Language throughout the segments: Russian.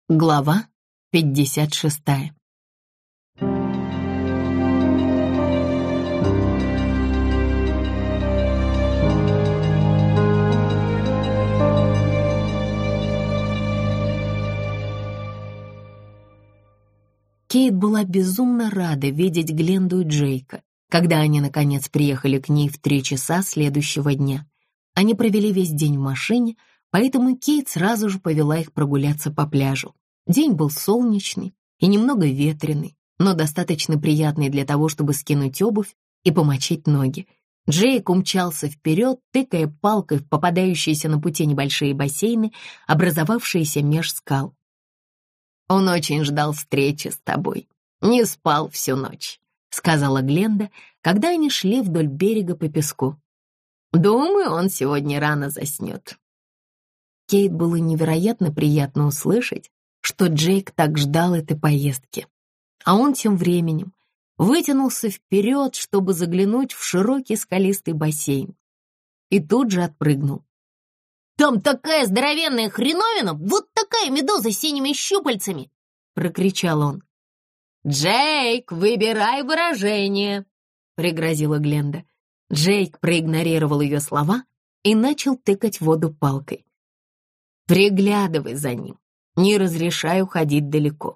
Глава 56. Кейт была безумно рада видеть Гленду и Джейка, когда они, наконец, приехали к ней в 3 часа следующего дня. Они провели весь день в машине, поэтому Кейт сразу же повела их прогуляться по пляжу. День был солнечный и немного ветреный, но достаточно приятный для того, чтобы скинуть обувь и помочить ноги. Джейк умчался вперед, тыкая палкой в попадающиеся на пути небольшие бассейны, образовавшиеся меж скал. «Он очень ждал встречи с тобой. Не спал всю ночь», — сказала Гленда, когда они шли вдоль берега по песку. «Думаю, он сегодня рано заснет». Кейт было невероятно приятно услышать, что Джейк так ждал этой поездки. А он тем временем вытянулся вперед, чтобы заглянуть в широкий скалистый бассейн. И тут же отпрыгнул. «Там такая здоровенная хреновина, вот такая медуза с синими щупальцами!» — прокричал он. «Джейк, выбирай выражение!» — пригрозила Гленда. Джейк проигнорировал ее слова и начал тыкать в воду палкой. «Приглядывай за ним. Не разрешаю ходить далеко».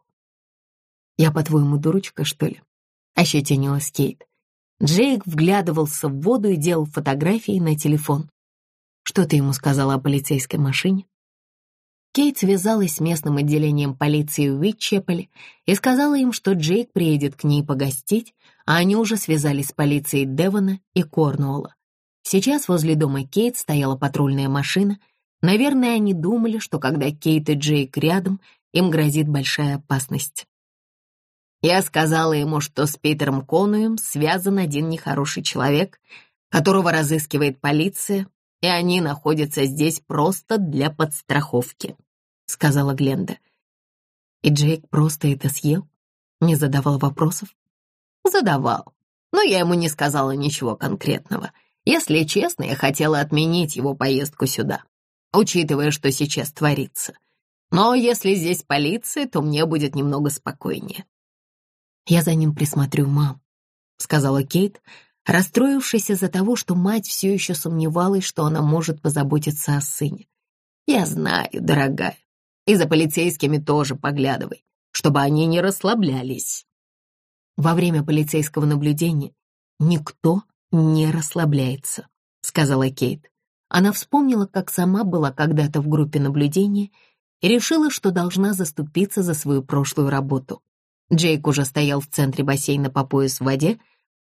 «Я, по-твоему, дурочка, что ли?» — ощетинилась Кейт. Джейк вглядывался в воду и делал фотографии на телефон. «Что ты ему сказала о полицейской машине?» Кейт связалась с местным отделением полиции в Уитчепеле и сказала им, что Джейк приедет к ней погостить, а они уже связались с полицией Девона и Корнуолла. Сейчас возле дома Кейт стояла патрульная машина. Наверное, они думали, что когда Кейт и Джейк рядом, им грозит большая опасность. Я сказала ему, что с Питером Конуэем связан один нехороший человек, которого разыскивает полиция, и они находятся здесь просто для подстраховки, — сказала Гленда. И Джейк просто это съел? Не задавал вопросов? Задавал, но я ему не сказала ничего конкретного. Если честно, я хотела отменить его поездку сюда, учитывая, что сейчас творится. Но если здесь полиция, то мне будет немного спокойнее. «Я за ним присмотрю, мам», — сказала Кейт, расстроившись из-за того, что мать все еще сомневалась, что она может позаботиться о сыне. «Я знаю, дорогая, и за полицейскими тоже поглядывай, чтобы они не расслаблялись». «Во время полицейского наблюдения никто не расслабляется», — сказала Кейт. Она вспомнила, как сама была когда-то в группе наблюдения и решила, что должна заступиться за свою прошлую работу. Джейк уже стоял в центре бассейна по пояс в воде.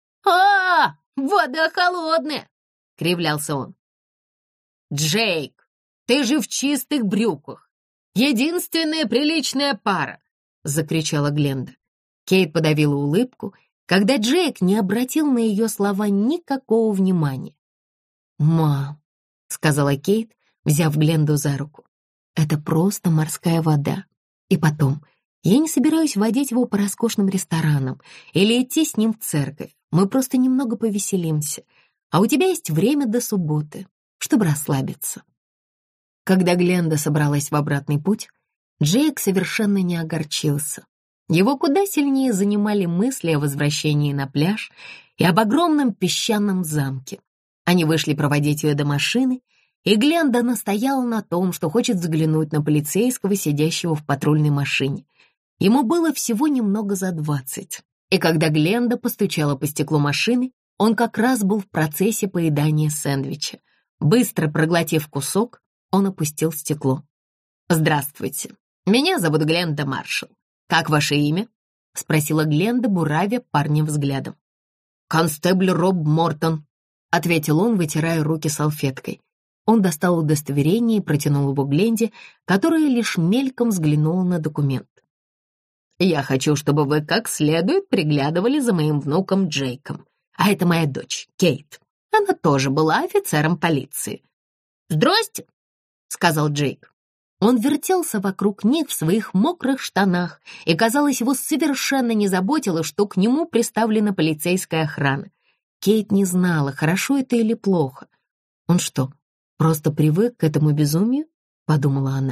Вода холодная!» — кривлялся он. «Джейк, ты же в чистых брюках! Единственная приличная пара!» — закричала Гленда. Кейт подавила улыбку, когда Джейк не обратил на ее слова никакого внимания. «Мам», — сказала Кейт, взяв Гленду за руку, — «это просто морская вода. И потом, я не собираюсь водить его по роскошным ресторанам или идти с ним в церковь. Мы просто немного повеселимся, а у тебя есть время до субботы, чтобы расслабиться». Когда Гленда собралась в обратный путь, Джейк совершенно не огорчился. Его куда сильнее занимали мысли о возвращении на пляж и об огромном песчаном замке. Они вышли проводить ее до машины, и Гленда настояла на том, что хочет взглянуть на полицейского, сидящего в патрульной машине. Ему было всего немного за 20, и когда Гленда постучала по стеклу машины, он как раз был в процессе поедания сэндвича. Быстро проглотив кусок, он опустил стекло. «Здравствуйте, меня зовут Гленда Маршалл. Как ваше имя?» — спросила Гленда, буравя парня взглядом. «Констебль Роб Мортон», — ответил он, вытирая руки салфеткой. Он достал удостоверение и протянул его Гленде, которая лишь мельком взглянула на документ. «Я хочу, чтобы вы как следует приглядывали за моим внуком Джейком. А это моя дочь, Кейт. Она тоже была офицером полиции». «Здрасте», — сказал Джейк. Он вертелся вокруг них в своих мокрых штанах, и, казалось, его совершенно не заботило, что к нему приставлена полицейская охрана. Кейт не знала, хорошо это или плохо. «Он что, просто привык к этому безумию?» — подумала она.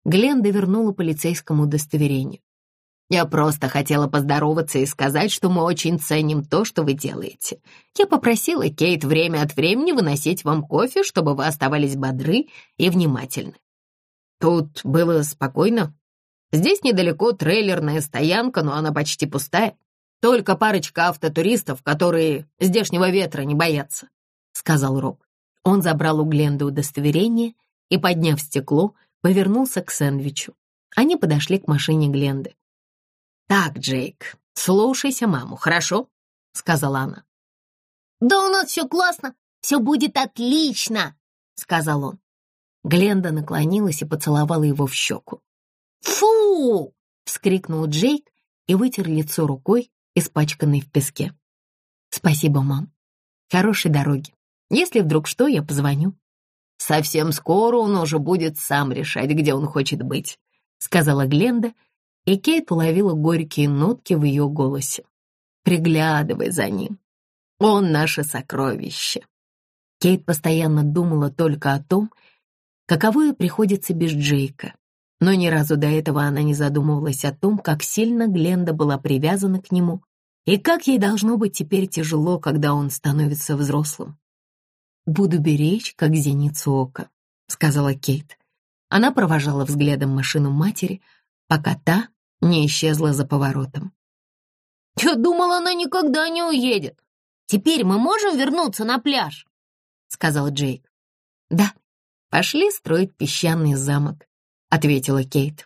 Гленда вернула полицейскому удостоверение. «Я просто хотела поздороваться и сказать, что мы очень ценим то, что вы делаете. Я попросила Кейт время от времени выносить вам кофе, чтобы вы оставались бодры и внимательны. Тут было спокойно. Здесь недалеко трейлерная стоянка, но она почти пустая. Только парочка автотуристов, которые здешнего ветра не боятся», — сказал Роб. Он забрал у Гленды удостоверение и, подняв стекло, повернулся к сэндвичу. Они подошли к машине Гленды. «Так, Джейк, слушайся маму, хорошо?» — сказала она. «Да у нас все классно, все будет отлично!» — сказал он. Гленда наклонилась и поцеловала его в щеку. «Фу!» — вскрикнул Джейк и вытер лицо рукой, испачканной в песке. «Спасибо, мам. Хорошей дороги. Если вдруг что, я позвоню». «Совсем скоро он уже будет сам решать, где он хочет быть», — сказала Гленда, и Кейт уловила горькие нотки в ее голосе. «Приглядывай за ним. Он наше сокровище». Кейт постоянно думала только о том, каково ей приходится без Джейка, но ни разу до этого она не задумывалась о том, как сильно Гленда была привязана к нему и как ей должно быть теперь тяжело, когда он становится взрослым. «Буду беречь, как зеницу ока», — сказала Кейт. Она провожала взглядом машину матери, пока та не исчезла за поворотом. «Я думала, она никогда не уедет. Теперь мы можем вернуться на пляж?» — сказал Джейк. «Да, пошли строить песчаный замок», — ответила Кейт.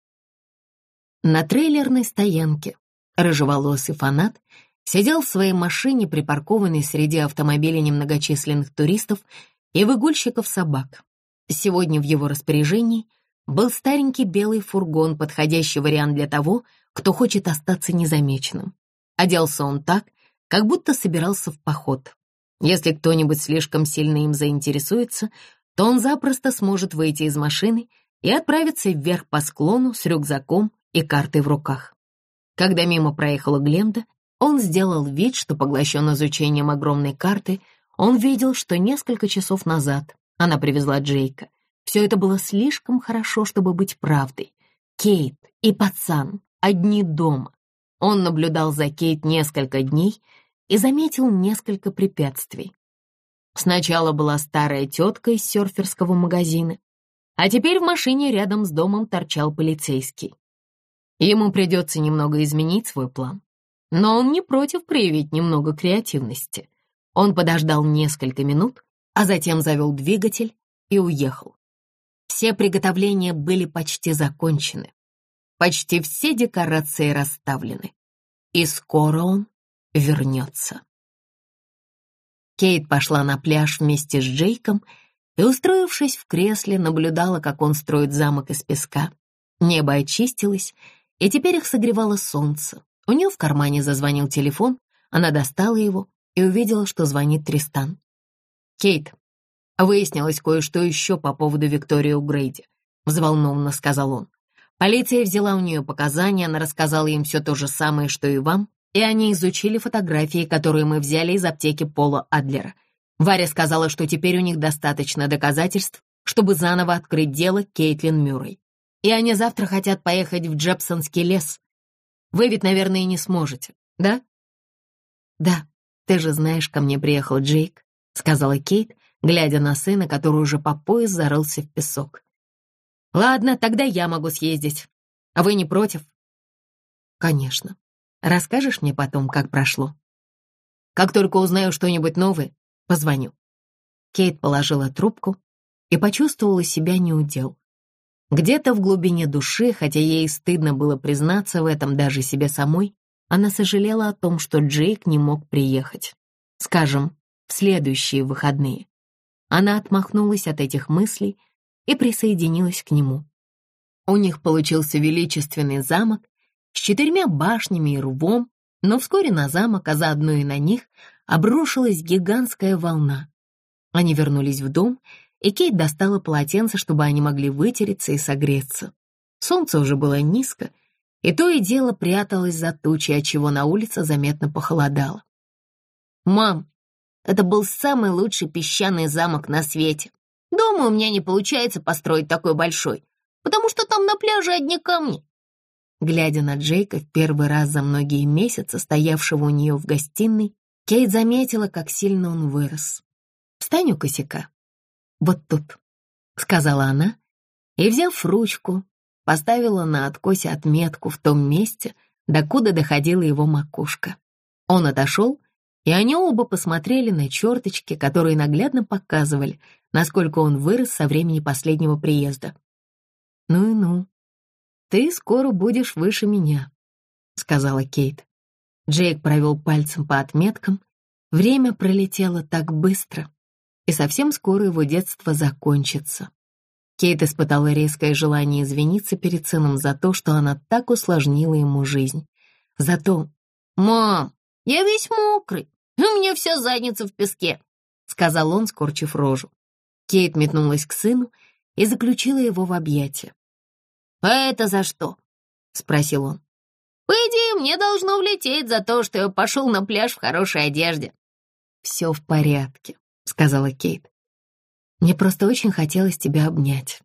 На трейлерной стоянке рыжеволосый фанат сидел в своей машине, припаркованной среди автомобилей немногочисленных туристов и выгульщиков собак. Сегодня в его распоряжении был старенький белый фургон, подходящий вариант для того, кто хочет остаться незамеченным. Оделся он так, как будто собирался в поход. Если кто-нибудь слишком сильно им заинтересуется, то он запросто сможет выйти из машины и отправиться вверх по склону с рюкзаком и картой в руках. Когда мимо проехала Гленда, он сделал вид, что поглощен изучением огромной карты. Он видел, что несколько часов назад она привезла Джейка. Все это было слишком хорошо, чтобы быть правдой. Кейт и пацан одни дома. Он наблюдал за Кейт несколько дней и заметил несколько препятствий. Сначала была старая тетка из серферского магазина, а теперь в машине рядом с домом торчал полицейский. Ему придется немного изменить свой план, но он не против проявить немного креативности. Он подождал несколько минут, а затем завел двигатель и уехал. Все приготовления были почти закончены. Почти все декорации расставлены. И скоро он вернется. Кейт пошла на пляж вместе с Джейком и, устроившись в кресле, наблюдала, как он строит замок из песка. Небо очистилось, и теперь их согревало солнце. У нее в кармане зазвонил телефон, она достала его и увидела, что звонит Тристан. «Кейт, выяснилось кое-что еще по поводу Виктории О'Грейди», — взволнованно сказал он. «Полиция взяла у нее показания, она рассказала им все то же самое, что и вам, и они изучили фотографии, которые мы взяли из аптеки Пола Адлера. Варя сказала, что теперь у них достаточно доказательств, чтобы заново открыть дело Кейтлин Мюррей. И они завтра хотят поехать в Джепсонский лес. Вы ведь, наверное, и не сможете, да?» «Да, ты же знаешь, ко мне приехал Джейк», — сказала Кейт, глядя на сына, который уже по пояс зарылся в песок. «Ладно, тогда я могу съездить. А вы не против?» «Конечно. Расскажешь мне потом, как прошло?» «Как только узнаю что-нибудь новое, позвоню». Кейт положила трубку и почувствовала себя неудел. Где-то в глубине души, хотя ей стыдно было признаться в этом даже себе самой, она сожалела о том, что Джейк не мог приехать. Скажем, в следующие выходные. Она отмахнулась от этих мыслей и присоединилась к нему. У них получился величественный замок с 4 башнями и рвом, но вскоре на замок, а заодно и на них, обрушилась гигантская волна. Они вернулись в дом, и Кейт достала полотенце, чтобы они могли вытереться и согреться. Солнце уже было низко, и то и дело пряталось за тучей, отчего на улице заметно похолодало. «Мам, это был самый лучший песчаный замок на свете. Дома у меня не получается построить такой большой, потому что там на пляже одни камни». Глядя на Джейка в первый раз за многие месяцы, стоявшего у нее в гостиной, Кейт заметила, как сильно он вырос. «Встань у косяка. Вот тут», — сказала она, и, взяв ручку, поставила на откосе отметку в том месте, докуда доходила его макушка. Он отошел, и они оба посмотрели на черточки, которые наглядно показывали, насколько он вырос со времени последнего приезда. «Ну и ну, ты скоро будешь выше меня», — сказала Кейт. Джейк провел пальцем по отметкам. Время пролетело так быстро, и совсем скоро его детство закончится. Кейт испытала резкое желание извиниться перед сыном за то, что она так усложнила ему жизнь. Зато... «Мам, я весь мокрый, у меня вся задница в песке», — сказал он, скорчив рожу. Кейт метнулась к сыну и заключила его в объятия. «А это за что?» — спросил он. «По идее, мне должно влететь за то, что я пошел на пляж в хорошей одежде». «Все в порядке», — сказала Кейт. «Мне просто очень хотелось тебя обнять».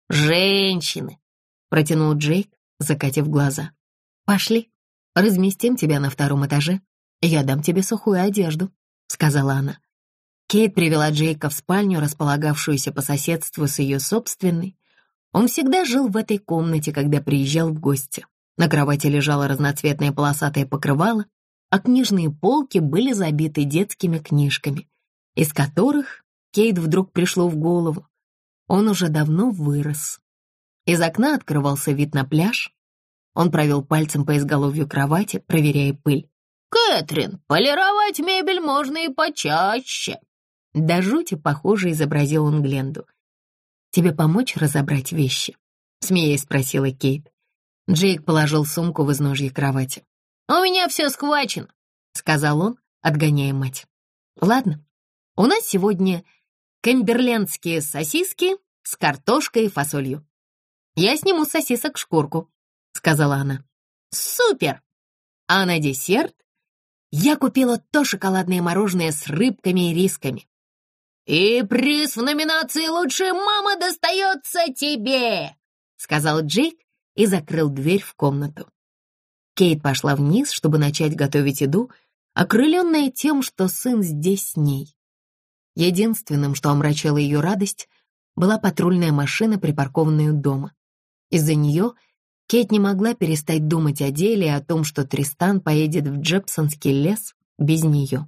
«Женщины!» — протянул Джейк, закатив глаза. «Пошли, разместим тебя на втором этаже, и я дам тебе сухую одежду», — сказала она. Кейт привела Джейка в спальню, располагавшуюся по соседству с ее собственной. Он всегда жил в этой комнате, когда приезжал в гости. На кровати лежало разноцветное полосатое покрывало, а книжные полки были забиты детскими книжками, из которых Кейт вдруг пришло в голову: он уже давно вырос. Из окна открывался вид на пляж. Он провел пальцем по изголовью кровати, проверяя пыль. «Кэтрин, полировать мебель можно и почаще». До жути похоже изобразил он Гленду. «Тебе помочь разобрать вещи?» — смеясь спросила Кейт. Джейк положил сумку в изножье кровати. «У меня все схвачено», — сказал он, отгоняя мать. «Ладно, у нас сегодня камберлендские сосиски с картошкой и фасолью. Я сниму с сосисок шкурку», — сказала она. «Супер!» А на десерт я купила то шоколадное мороженое с рыбками и рисками. «И приз в номинации «Лучшая мама» достается тебе», — сказал Джейк и закрыл дверь в комнату. Кейт пошла вниз, чтобы начать готовить еду, окрыленная тем, что сын здесь с ней. Единственным, что омрачало ее радость, была патрульная машина, припаркованная у дома. Из-за нее Кейт не могла перестать думать о деле и о том, что Тристан поедет в Джепсонский лес без нее.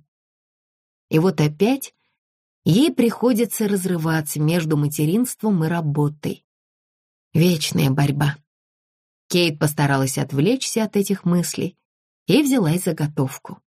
И вот опять ей приходится разрываться между материнством и работой. Вечная борьба. Кейт постаралась отвлечься от этих мыслей и взялась за готовку.